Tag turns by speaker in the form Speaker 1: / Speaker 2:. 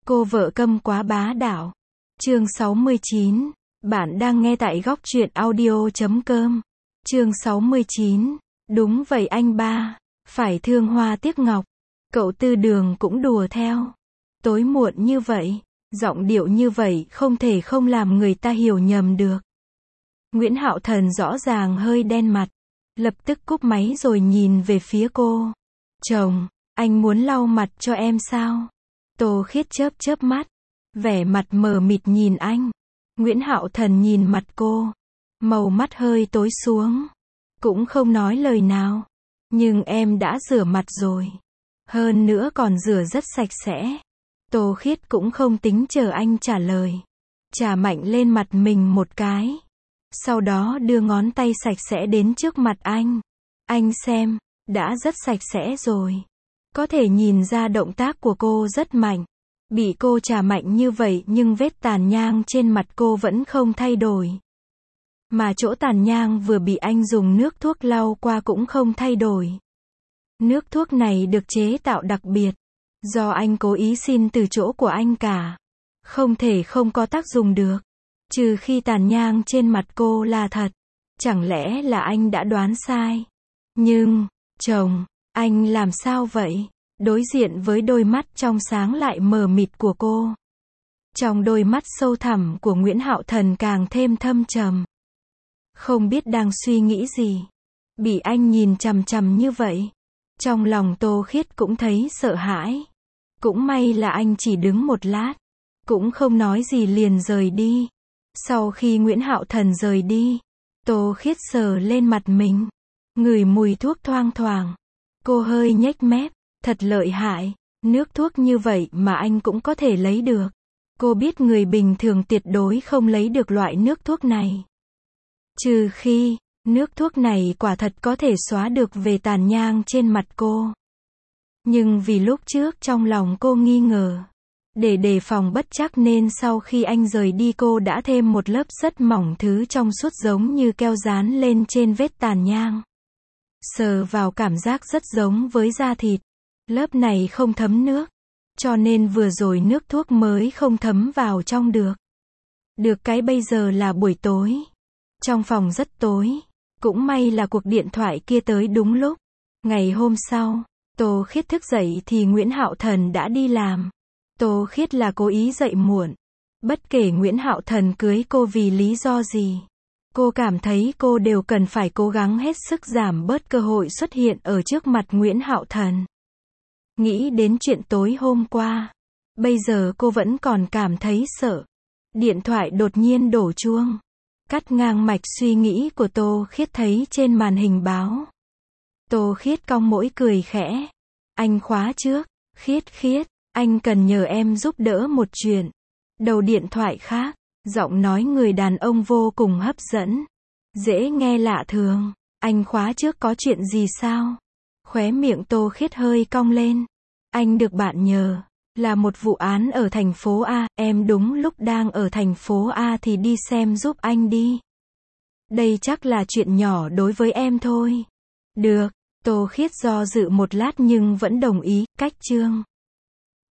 Speaker 1: Cô vợ câm quá bá đạo. Chương 69. Bạn đang nghe tại góc truyện audio.com. Chương 69. Đúng vậy anh ba. Phải thương hoa tiếc ngọc. Cậu Tư Đường cũng đùa theo. Tối muộn như vậy, giọng điệu như vậy không thể không làm người ta hiểu nhầm được. Nguyễn Hạo Thần rõ ràng hơi đen mặt. Lập tức cúp máy rồi nhìn về phía cô. Chồng, anh muốn lau mặt cho em sao? Tô Khiết chớp chớp mắt. Vẻ mặt mờ mịt nhìn anh. Nguyễn Hạo Thần nhìn mặt cô. Màu mắt hơi tối xuống. Cũng không nói lời nào. Nhưng em đã rửa mặt rồi. Hơn nữa còn rửa rất sạch sẽ. Tô Khiết cũng không tính chờ anh trả lời. Chà mạnh lên mặt mình một cái. Sau đó đưa ngón tay sạch sẽ đến trước mặt anh. Anh xem, đã rất sạch sẽ rồi. Có thể nhìn ra động tác của cô rất mạnh. Bị cô chà mạnh như vậy nhưng vết tàn nhang trên mặt cô vẫn không thay đổi. Mà chỗ tàn nhang vừa bị anh dùng nước thuốc lau qua cũng không thay đổi. Nước thuốc này được chế tạo đặc biệt. Do anh cố ý xin từ chỗ của anh cả. Không thể không có tác dụng được. Trừ khi tàn nhang trên mặt cô là thật. Chẳng lẽ là anh đã đoán sai? Nhưng, chồng, anh làm sao vậy? Đối diện với đôi mắt trong sáng lại mờ mịt của cô. Trong đôi mắt sâu thẳm của Nguyễn Hạo Thần càng thêm thâm trầm. Không biết đang suy nghĩ gì. Bị anh nhìn chằm chằm như vậy. Trong lòng Tô Khiết cũng thấy sợ hãi. Cũng may là anh chỉ đứng một lát. Cũng không nói gì liền rời đi. Sau khi Nguyễn Hạo Thần rời đi, Tô Khiết sờ lên mặt mình. Ngửi mùi thuốc thoang thoảng. Cô hơi nhếch mép. Thật lợi hại. Nước thuốc như vậy mà anh cũng có thể lấy được. Cô biết người bình thường tuyệt đối không lấy được loại nước thuốc này. Trừ khi, nước thuốc này quả thật có thể xóa được về tàn nhang trên mặt cô. Nhưng vì lúc trước trong lòng cô nghi ngờ. Để đề phòng bất trắc nên sau khi anh rời đi cô đã thêm một lớp rất mỏng thứ trong suốt giống như keo dán lên trên vết tàn nhang. Sờ vào cảm giác rất giống với da thịt. Lớp này không thấm nước. Cho nên vừa rồi nước thuốc mới không thấm vào trong được. Được cái bây giờ là buổi tối. Trong phòng rất tối. Cũng may là cuộc điện thoại kia tới đúng lúc. Ngày hôm sau, Tô Khiết thức dậy thì Nguyễn Hạo Thần đã đi làm. Tô Khiết là cố ý dậy muộn. Bất kể Nguyễn Hạo Thần cưới cô vì lý do gì. Cô cảm thấy cô đều cần phải cố gắng hết sức giảm bớt cơ hội xuất hiện ở trước mặt Nguyễn Hạo Thần. Nghĩ đến chuyện tối hôm qua. Bây giờ cô vẫn còn cảm thấy sợ. Điện thoại đột nhiên đổ chuông. Cắt ngang mạch suy nghĩ của Tô Khiết thấy trên màn hình báo. Tô Khiết cong mũi cười khẽ. Anh khóa trước. Khiết, anh cần nhờ em giúp đỡ một chuyện. Đầu điện thoại khác. Giọng nói người đàn ông vô cùng hấp dẫn. Dễ nghe lạ thường. Anh khóa trước có chuyện gì sao? Khóe miệng Tô Khiết hơi cong lên. Anh được bạn nhờ. Là một vụ án ở thành phố A. Em đúng lúc đang ở thành phố A thì đi xem giúp anh đi. Đây chắc là chuyện nhỏ đối với em thôi. Được. Tô Khiết do dự một lát nhưng vẫn đồng ý. Cách chương